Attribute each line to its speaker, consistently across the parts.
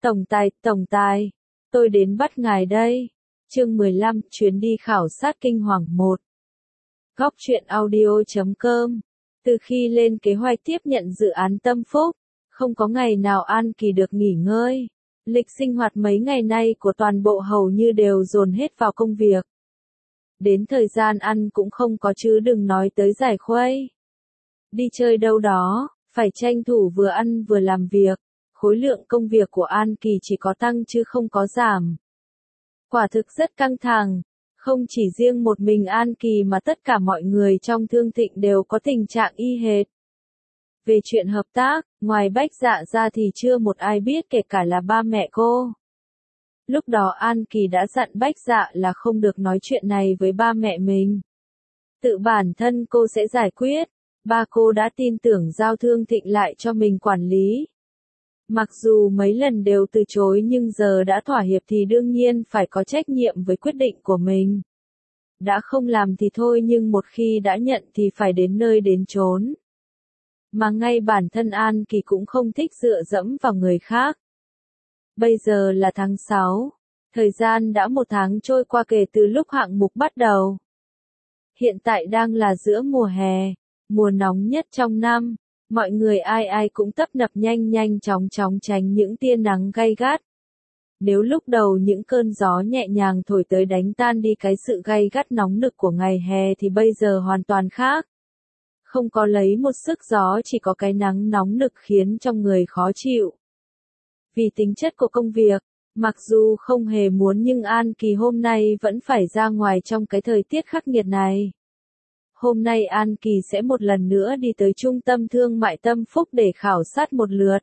Speaker 1: Tổng tài, tôi đến bắt ngài đây. Chương 15, chuyến đi khảo sát kinh hoàng 1. Góc truyện audio.com. Từ khi lên kế hoạch tiếp nhận dự án Tâm Phúc, không có ngày nào An Kỳ được nghỉ ngơi. Lịch sinh hoạt mấy ngày nay của toàn bộ hầu như đều dồn hết vào công việc. Đến thời gian ăn cũng không có chứ đừng nói tới giải khuây. Đi chơi đâu đó, phải tranh thủ vừa ăn vừa làm việc. Khối lượng công việc của An Kỳ chỉ có tăng chứ không có giảm. Quả thực rất căng thẳng, không chỉ riêng một mình An Kỳ mà tất cả mọi người trong Thương Thịnh đều có tình trạng y hệt. Về chuyện hợp tác, ngoài Bách Dạ ra thì chưa một ai biết kể cả là ba mẹ cô. Lúc đó An Kỳ đã dặn Bách Dạ là không được nói chuyện này với ba mẹ mình. Tự bản thân cô sẽ giải quyết, ba cô đã tin tưởng giao Thương Thịnh lại cho mình quản lý. Mặc dù mấy lần đều từ chối nhưng giờ đã thỏa hiệp thì đương nhiên phải có trách nhiệm với quyết định của mình. Đã không làm thì thôi nhưng một khi đã nhận thì phải đến nơi đến chốn. Mà ngay bản thân An Kỳ cũng không thích dựa dẫm vào người khác. Bây giờ là tháng 6. Thời gian đã một tháng trôi qua kể từ lúc hạng mục bắt đầu. Hiện tại đang là giữa mùa hè, mùa nóng nhất trong năm. Mọi người ai cũng tấp nập nhanh chóng tránh những tia nắng gay gắt. Nếu lúc đầu những cơn gió nhẹ nhàng thổi tới đánh tan đi cái sự gay gắt nóng nực của ngày hè thì bây giờ hoàn toàn khác. Không có lấy một sức gió chỉ có cái nắng nóng nực khiến trong người khó chịu. Vì tính chất của công việc, mặc dù không hề muốn nhưng An Kỳ hôm nay vẫn phải ra ngoài trong cái thời tiết khắc nghiệt này. Hôm nay An Kỳ sẽ một lần nữa đi tới trung tâm thương mại Tâm Phúc để khảo sát một lượt.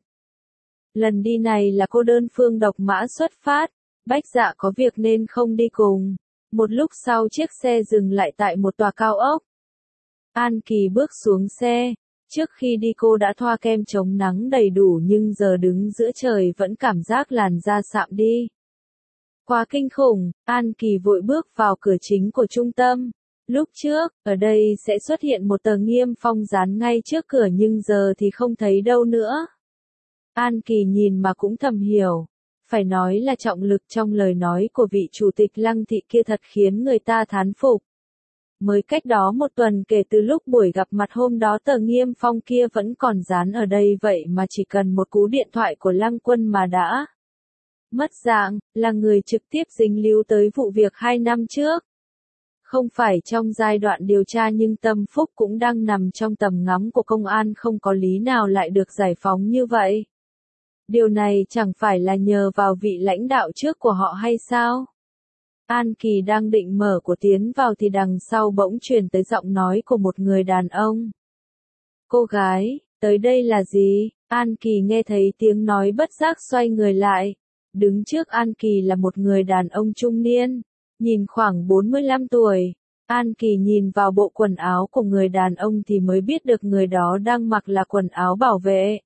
Speaker 1: Lần đi này là cô đơn phương độc mã xuất phát, Bách Dạ có việc nên không đi cùng. Một lúc sau chiếc xe dừng lại tại một tòa cao ốc. An Kỳ bước xuống xe, trước khi đi cô đã thoa kem chống nắng đầy đủ nhưng giờ đứng giữa trời vẫn cảm giác làn da sạm đi. Quá kinh khủng, An Kỳ vội bước vào cửa chính của trung tâm. Lúc trước, ở đây sẽ xuất hiện một tờ niêm phong dán ngay trước cửa nhưng giờ thì không thấy đâu nữa. An Kỳ nhìn mà cũng thầm hiểu. Phải nói là trọng lực trong lời nói của vị chủ tịch Lăng Thị kia thật khiến người ta thán phục. Mới cách đó một tuần kể từ lúc buổi gặp mặt hôm đó tờ niêm phong kia vẫn còn dán ở đây vậy mà chỉ cần một cú điện thoại của Lăng Quân mà đã mất dạng, là người trực tiếp dính líu tới vụ việc 2 năm trước. Không phải trong giai đoạn điều tra nhưng Tâm Phúc cũng đang nằm trong tầm ngắm của công an không có lý nào lại được giải phóng như vậy. Điều này chẳng phải là nhờ vào vị lãnh đạo trước của họ hay sao? An Kỳ đang định mở cửa tiến vào thì đằng sau bỗng truyền tới giọng nói của một người đàn ông. Cô gái, tới đây là gì? An Kỳ nghe thấy tiếng nói bất giác xoay người lại. Đứng trước An Kỳ là một người đàn ông trung niên. Nhìn khoảng 45 tuổi, An Kỳ nhìn vào bộ quần áo của người đàn ông thì mới biết được người đó đang mặc là quần áo bảo vệ.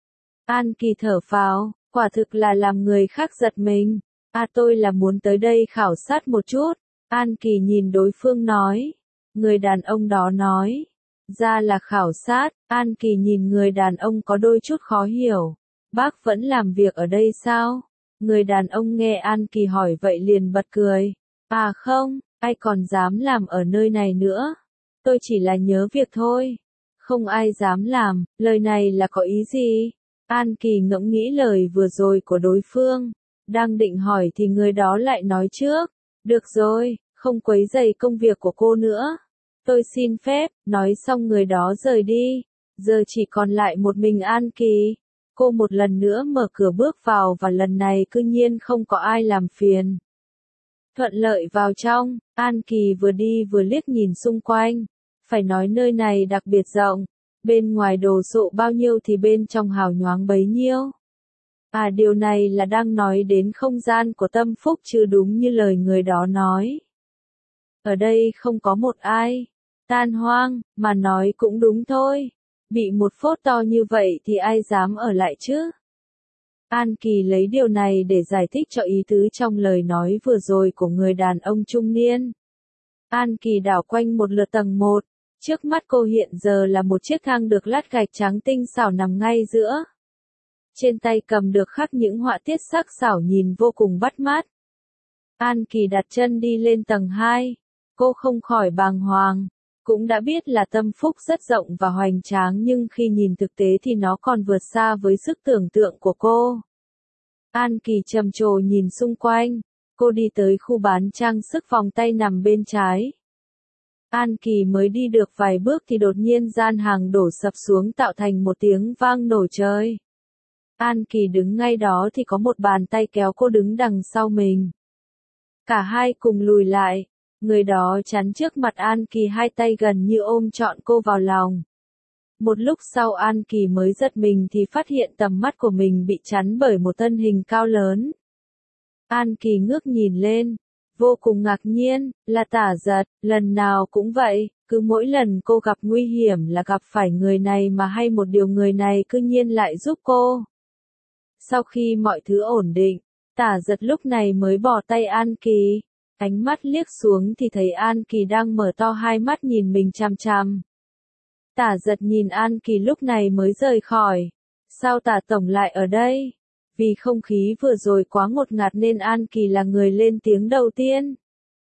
Speaker 1: An Kỳ thở phào, quả thực là làm người khác giật mình. Tôi là muốn tới đây khảo sát một chút. An Kỳ nhìn đối phương nói. Người đàn ông đó nói. Ra là khảo sát, An Kỳ nhìn người đàn ông có đôi chút khó hiểu. Bác vẫn làm việc ở đây sao? Người đàn ông nghe An Kỳ hỏi vậy liền bật cười. Không, ai còn dám làm ở nơi này nữa. Tôi chỉ là nhớ việc thôi. Không ai dám làm, lời này là có ý gì? An Kỳ ngẫm nghĩ lời vừa rồi của đối phương. Đang định hỏi thì người đó lại nói trước. Được rồi, không quấy rầy công việc của cô nữa. Tôi xin phép, nói xong người đó rời đi. Giờ chỉ còn lại một mình An Kỳ. Cô một lần nữa mở cửa bước vào và lần này cư nhiên không có ai làm phiền. Thuận lợi vào trong, An Kỳ vừa đi vừa liếc nhìn xung quanh. Phải nói nơi này đặc biệt rộng. Bên ngoài đồ sộ bao nhiêu thì bên trong hào nhoáng bấy nhiêu. Điều này là đang nói đến không gian của Tâm Phúc chứ đúng như lời người đó nói. Ở đây không có một ai. Tan hoang, mà nói cũng đúng thôi. Bị một phốt to như vậy thì ai dám ở lại chứ? An Kỳ lấy điều này để giải thích cho ý tứ trong lời nói vừa rồi của người đàn ông trung niên. An Kỳ đảo quanh một lượt tầng 1. Trước mắt cô hiện giờ là một chiếc thang được lát gạch trắng tinh xảo nằm ngay giữa. trên tay cầm được khắc những họa tiết sắc sảo nhìn vô cùng bắt mắt. An Kỳ đặt chân đi lên tầng 2, cô không khỏi bàng hoàng, cũng đã biết là Tâm Phúc rất rộng và hoành tráng nhưng khi nhìn thực tế thì nó còn vượt xa với sức tưởng tượng của cô. An Kỳ trầm trồ nhìn xung quanh, cô đi tới khu bán trang sức vòng tay nằm bên trái. An Kỳ mới đi được vài bước thì đột nhiên gian hàng đổ sập xuống tạo thành một tiếng vang nổ trời. An Kỳ đứng ngay đó thì có một bàn tay kéo cô đứng đằng sau mình. Cả hai cùng lùi lại, người đó chắn trước mặt An Kỳ, hai tay gần như ôm trọn cô vào lòng. Một lúc sau An Kỳ mới giật mình thì phát hiện tầm mắt của mình bị chắn bởi một thân hình cao lớn. An Kỳ ngước nhìn lên, vô cùng ngạc nhiên, là Tả Giật, lần nào cũng vậy, cứ mỗi lần cô gặp nguy hiểm là gặp phải người này mà hay một điều người này cư nhiên lại giúp cô. Sau khi mọi thứ ổn định, Tả Giật lúc này mới bỏ tay An Kỳ, ánh mắt liếc xuống thì thấy An Kỳ đang mở to hai mắt nhìn mình chằm chằm. Tả Giật nhìn An Kỳ lúc này mới rời khỏi. Sao Tả Tổng lại ở đây? Vì không khí vừa rồi quá ngột ngạt nên An Kỳ là người lên tiếng đầu tiên.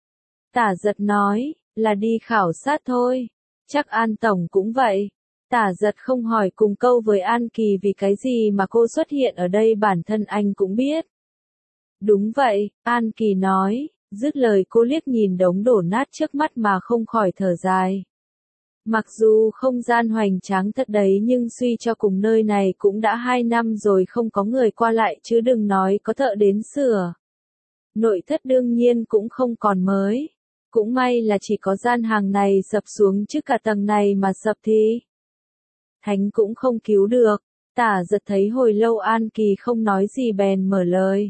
Speaker 1: Tả Giật nói, là đi khảo sát thôi. Chắc An Tổng cũng vậy. Tả Giật không hỏi cùng câu với An Kỳ vì cái gì mà cô xuất hiện ở đây bản thân anh cũng biết. Đúng vậy, An Kỳ nói, dứt lời cô liếc nhìn đống đổ nát trước mắt mà không khỏi thở dài. Mặc dù không gian hoành tráng thật đấy nhưng suy cho cùng nơi này cũng đã 2 năm rồi không có người qua lại chứ đừng nói có thợ đến sửa. Nội thất đương nhiên cũng không còn mới. Cũng may là chỉ có gian hàng này sập xuống chứ cả tầng này mà sập thì Thánh cũng không cứu được. Tả Giật thấy hồi lâu An Kỳ không nói gì bèn mở lời.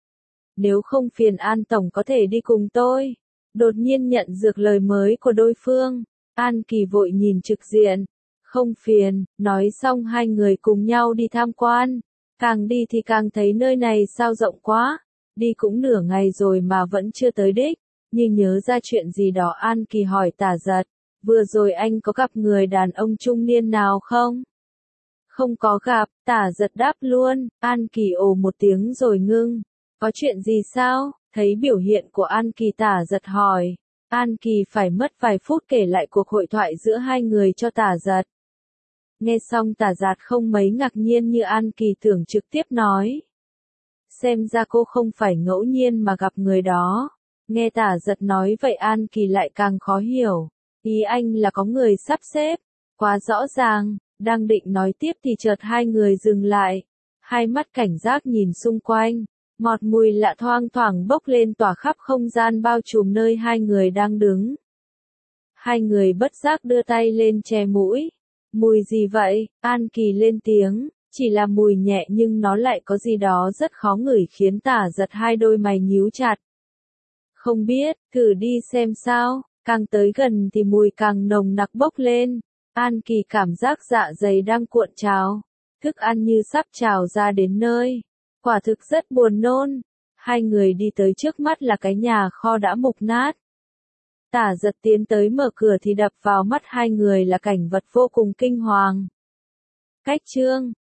Speaker 1: Nếu không phiền An Tổng có thể đi cùng tôi. Đột nhiên nhận được lời mới của đối phương. An Kỳ vội nhìn trực diện. Không phiền, nói xong hai người cùng nhau đi tham quan. Càng đi thì càng thấy nơi này sao rộng quá. Đi cũng nửa ngày rồi mà vẫn chưa tới đích. Như nhớ ra chuyện gì đó An Kỳ hỏi Tả Giật. Vừa rồi anh có gặp người đàn ông trung niên nào không? Không có gặp, Tả Giật đáp luôn. An Kỳ ồ một tiếng rồi ngưng. Có chuyện gì sao? Thấy biểu hiện của An Kỳ Tả Giật hỏi. An Kỳ phải mất vài phút kể lại cuộc hội thoại giữa hai người cho Tả Giật. Nghe xong Tả Giật không mấy ngạc nhiên như An Kỳ tưởng, trực tiếp nói. Xem ra cô không phải ngẫu nhiên mà gặp người đó. Nghe Tả Giật nói vậy An Kỳ lại càng khó hiểu. Ý anh là có người sắp xếp. Quá rõ ràng, đang định nói tiếp thì chợt hai người dừng lại. Hai mắt cảnh giác nhìn xung quanh. Một mùi lạ thoang thoảng bốc lên tỏa khắp không gian bao trùm nơi hai người đang đứng. Hai người bất giác đưa tay lên che mũi. Mùi gì vậy? An Kỳ lên tiếng, chỉ là mùi nhẹ nhưng nó lại có gì đó rất khó ngửi khiến Tả Giật hai đôi mày nhíu chặt. Không biết, thử đi xem sao, càng tới gần thì mùi càng nồng nặc bốc lên. An Kỳ cảm giác dạ dày đang cuộn trào, thức ăn như sắp trào ra đến nơi. Quả thực rất buồn nôn. Hai người đi tới trước mắt là cái nhà kho đã mục nát. Tả Giật tiến tới mở cửa thì đập vào mắt hai người là cảnh vật vô cùng kinh hoàng. Cách chương